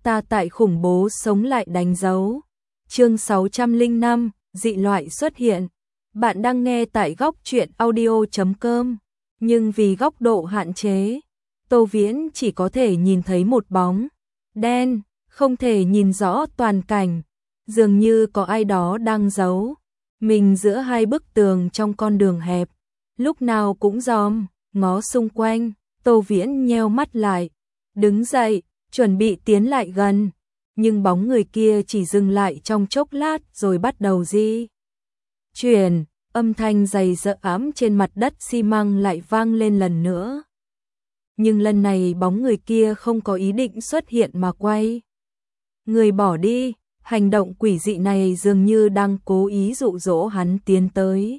ta tại khủng bố sống lại đánh dấu. Chương 605, dị loại xuất hiện. Bạn đang nghe tại góc truyện audio.com, nhưng vì góc độ hạn chế, Tô Viễn chỉ có thể nhìn thấy một bóng đen, không thể nhìn rõ toàn cảnh, dường như có ai đó đang giấu mình giữa hai bức tường trong con đường hẹp, lúc nào cũng dòm ngó xung quanh. Tô Viễn nheo mắt lại, đứng dậy, chuẩn bị tiến lại gần, nhưng bóng người kia chỉ dừng lại trong chốc lát rồi bắt đầu di chuyển, âm thanh dày dợ ám trên mặt đất xi măng lại vang lên lần nữa. Nhưng lần này bóng người kia không có ý định xuất hiện mà quay người bỏ đi, hành động quỷ dị này dường như đang cố ý dụ dỗ hắn tiến tới.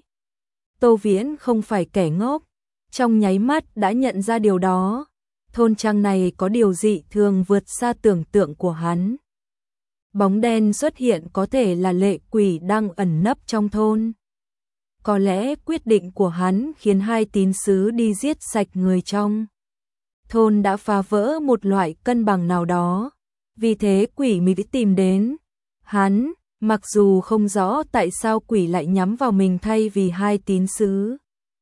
Tô Viễn không phải kẻ ngốc, trong nháy mắt đã nhận ra điều đó. Thôn trang này có điều dị thường vượt xa tưởng tượng của hắn. Bóng đen xuất hiện có thể là lệ quỷ đang ẩn nấp trong thôn. Có lẽ quyết định của hắn khiến hai tín sứ đi giết sạch người trong thôn đã phá vỡ một loại cân bằng nào đó. Vì thế quỷ mới tìm đến hắn, mặc dù không rõ tại sao quỷ lại nhắm vào mình thay vì hai tín sứ.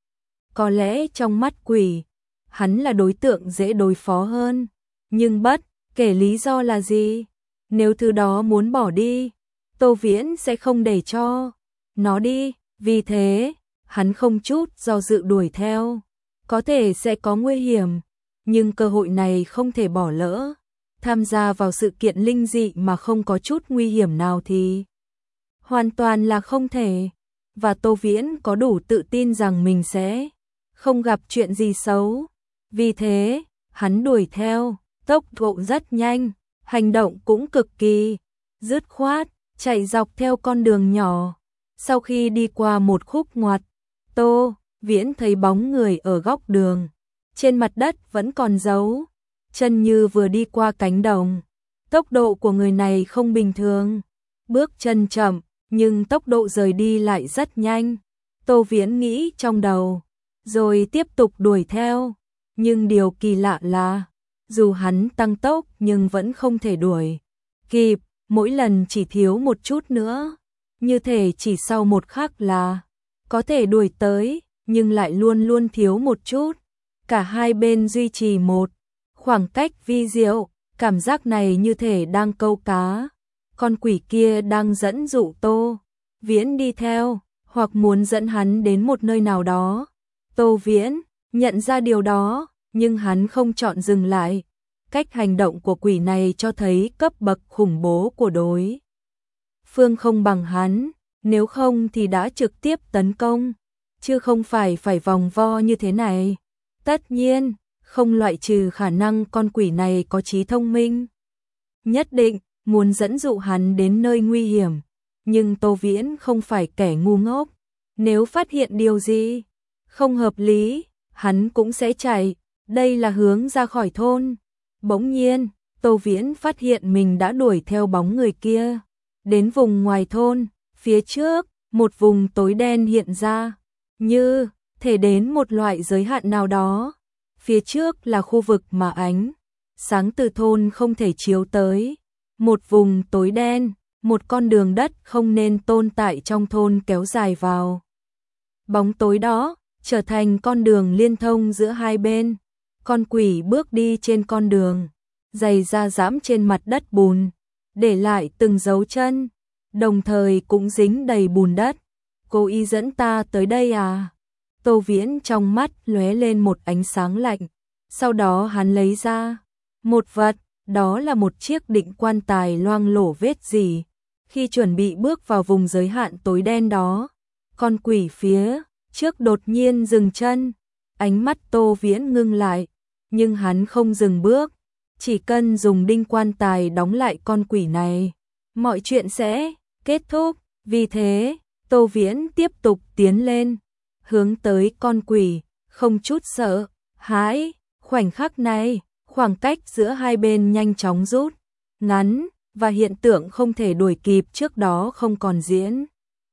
Có lẽ trong mắt quỷ, hắn là đối tượng dễ đối phó hơn, nhưng bất kể lý do là gì, nếu thứ đó muốn bỏ đi, Tô Viễn sẽ không để cho nó đi. Vì thế, hắn không chút do dự đuổi theo. Có thể sẽ có nguy hiểm, nhưng cơ hội này không thể bỏ lỡ. Tham gia vào sự kiện linh dị mà không có chút nguy hiểm nào thì hoàn toàn là không thể. Và Tô Viễn có đủ tự tin rằng mình sẽ không gặp chuyện gì xấu. Vì thế, hắn đuổi theo, tốc độ rất nhanh, hành động cũng cực kỳ dứt khoát, chạy dọc theo con đường nhỏ. Sau khi đi qua một khúc ngoặt, Tô Viễn thấy bóng người ở góc đường, trên mặt đất vẫn còn dấu chân như vừa đi qua cánh đồng. Tốc độ của người này không bình thường, bước chân chậm, nhưng tốc độ rời đi lại rất nhanh. Tô Viễn nghĩ trong đầu, rồi tiếp tục đuổi theo. Nhưng điều kỳ lạ là, dù hắn tăng tốc nhưng vẫn không thể đuổi kịp, mỗi lần chỉ thiếu một chút nữa. Như thể chỉ sau một khắc là có thể đuổi tới, nhưng lại luôn luôn thiếu một chút. Cả hai bên duy trì một khoảng cách vi diệu, cảm giác này như thể đang câu cá. Con quỷ kia đang dẫn dụ Tô Viễn đi theo, hoặc muốn dẫn hắn đến một nơi nào đó. Tô Viễn nhận ra điều đó, nhưng hắn không chọn dừng lại. Cách hành động của quỷ này cho thấy cấp bậc khủng bố của đối phương không bằng hắn, nếu không thì đã trực tiếp tấn công, chứ không phải vòng vo như thế này. Tất nhiên, không loại trừ khả năng con quỷ này có trí thông minh nhất định, muốn dẫn dụ hắn đến nơi nguy hiểm. Nhưng Tô Viễn không phải kẻ ngu ngốc, nếu phát hiện điều gì không hợp lý, hắn cũng sẽ chạy. Đây là hướng ra khỏi thôn. Bỗng nhiên, Tô Viễn phát hiện mình đã đuổi theo bóng người kia đến vùng ngoài thôn. Phía trước, một vùng tối đen hiện ra, như thể đến một loại giới hạn nào đó. Phía trước là khu vực mà ánh sáng từ thôn không thể chiếu tới. Một vùng tối đen, một con đường đất không nên tồn tại trong thôn kéo dài vào bóng tối đó, trở thành con đường liên thông giữa hai bên. Con quỷ bước đi trên con đường, giày da dẫm trên mặt đất bùn, để lại từng dấu chân, đồng thời cũng dính đầy bùn đất. Cô y dẫn ta tới đây à? Tô Viễn trong mắt lóe lên một ánh sáng lạnh. Sau đó hắn lấy ra một vật, đó là một chiếc định quan tài loang lổ vết rỉ. Khi chuẩn bị bước vào vùng giới hạn tối đen đó, con quỷ phía trước đột nhiên dừng chân. Ánh mắt Tô Viễn ngưng lại, nhưng hắn không dừng bước. Chỉ cần dùng đinh quan tài đóng lại con quỷ này, mọi chuyện sẽ kết thúc. Vì thế, Tô Viễn tiếp tục tiến lên, hướng tới con quỷ, không chút sợ hãi. Khoảnh khắc này, khoảng cách giữa hai bên nhanh chóng rút ngắn, và hiện tượng không thể đuổi kịp trước đó không còn diễn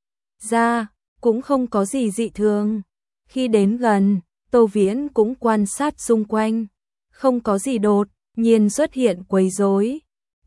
ra, cũng không có gì dị thường. Khi đến gần, Tô Viễn cũng quan sát xung quanh, không có gì đột nhiên xuất hiện quấy rối.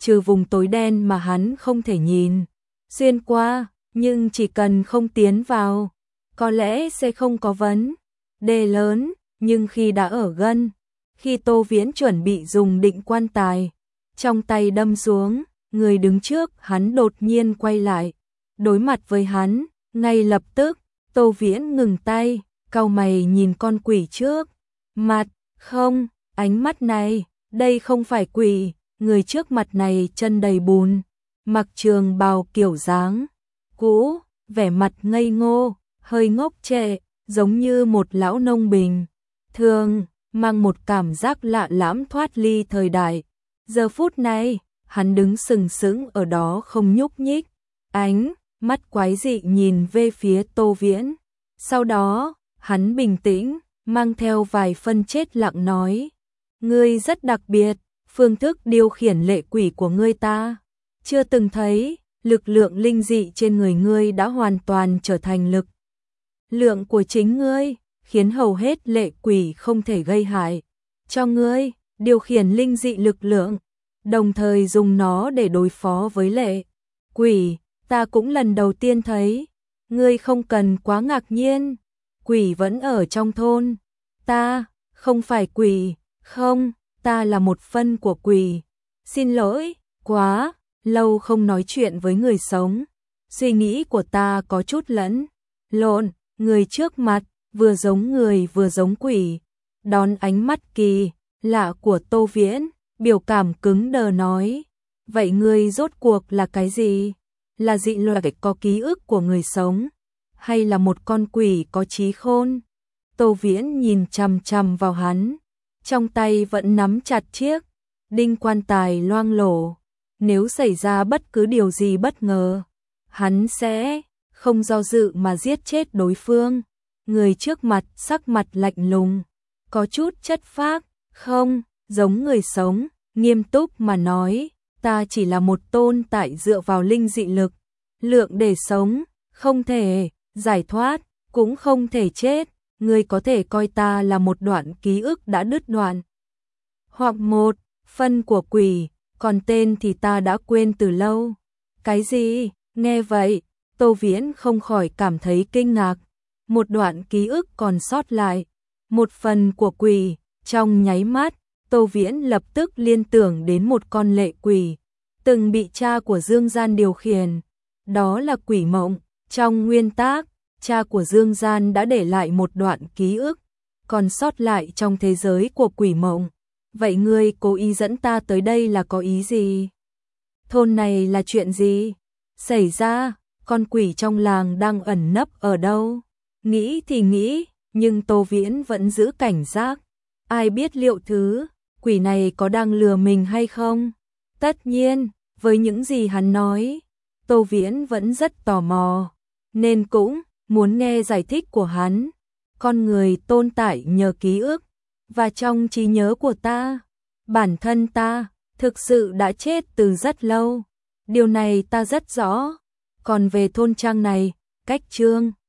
trừ vùng tối đen mà hắn không thể nhìn xuyên qua, nhưng chỉ cần không tiến vào, có lẽ sẽ không có vấn đề lớn, nhưng khi đã ở gần, khi Tô Viễn chuẩn bị dùng định quan tài, trong tay đâm xuống, người đứng trước hắn đột nhiên quay lại, đối mặt với hắn, ngay lập tức, Tô Viễn ngừng tay, cau mày nhìn con quỷ trước mặt, không, ánh mắt này, đây không phải quỷ, người trước mặt này chân đầy bùn, mặc trường bào kiểu dáng cũ, vẻ mặt ngây ngô, hơi ngốc trệ, giống như một lão nông bình thường, mang một cảm giác lạ lẫm thoát ly thời đại. Giờ phút này, hắn đứng sừng sững ở đó không nhúc nhích, ánh mắt quái dị nhìn về phía Tô Viễn. Sau đó, hắn bình tĩnh, mang theo vài phân chết lặng nói: "Ngươi rất đặc biệt, phương thức điều khiển lệ quỷ của ngươi ta chưa từng thấy, lực lượng linh dị trên người ngươi đã hoàn toàn trở thành lực lượng của chính ngươi, khiến hầu hết lệ quỷ không thể gây hại cho ngươi, điều khiển linh dị lực lượng, đồng thời dùng nó để đối phó với lệ quỷ, ta cũng lần đầu tiên thấy, ngươi không cần quá ngạc nhiên, quỷ vẫn ở trong thôn, ta không phải quỷ, không, ta là một phân của quỷ, xin lỗi, quá lâu không nói chuyện với người sống, suy nghĩ của ta có chút lẫn lộn, người trước mặt vừa giống người vừa giống quỷ." Đón ánh mắt kỳ lạ của Tô Viễn, biểu cảm cứng đờ nói: "Vậy ngươi rốt cuộc là cái gì? Là dị loại có ký ức của người sống, hay là một con quỷ có trí khôn?" Tô Viễn nhìn chằm chằm vào hắn, trong tay vẫn nắm chặt chiếc đinh quan tài loang lổ. Nếu xảy ra bất cứ điều gì bất ngờ, hắn sẽ không do dự mà giết chết đối phương. Người trước mặt sắc mặt lạnh lùng, có chút chất phác, không giống người sống, nghiêm túc mà nói: "Ta chỉ là một tồn tại dựa vào linh dị lực lượng để sống, không thể giải thoát, cũng không thể chết. Ngươi có thể coi ta là một đoạn ký ức đã đứt đoạn, hoặc một phân của quỷ, còn tên thì ta đã quên từ lâu." Cái gì? Nghe vậy, Tô Viễn không khỏi cảm thấy kinh ngạc. Một đoạn ký ức còn sót lại, một phần của quỷ, trong nháy mắt, Tô Viễn lập tức liên tưởng đến một con lệ quỷ, từng bị cha của Dương Gian điều khiển. Đó là quỷ mộng, trong nguyên tác, cha của Dương Gian đã để lại một đoạn ký ức, còn sót lại trong thế giới của quỷ mộng. Vậy ngươi cố ý dẫn ta tới đây là có ý gì? Thôn này là chuyện gì xảy ra? Con quỷ trong làng đang ẩn nấp ở đâu? Nghĩ thì nghĩ, nhưng Tô Viễn vẫn giữ cảnh giác. Ai biết liệu thứ quỷ này có đang lừa mình hay không? Tất nhiên, với những gì hắn nói, Tô Viễn vẫn rất tò mò, nên cũng muốn nghe giải thích của hắn. Con người tồn tại nhờ ký ức, và trong trí nhớ của ta, bản thân ta thực sự đã chết từ rất lâu. Điều này ta rất rõ. Còn về thôn trang này, cách Trương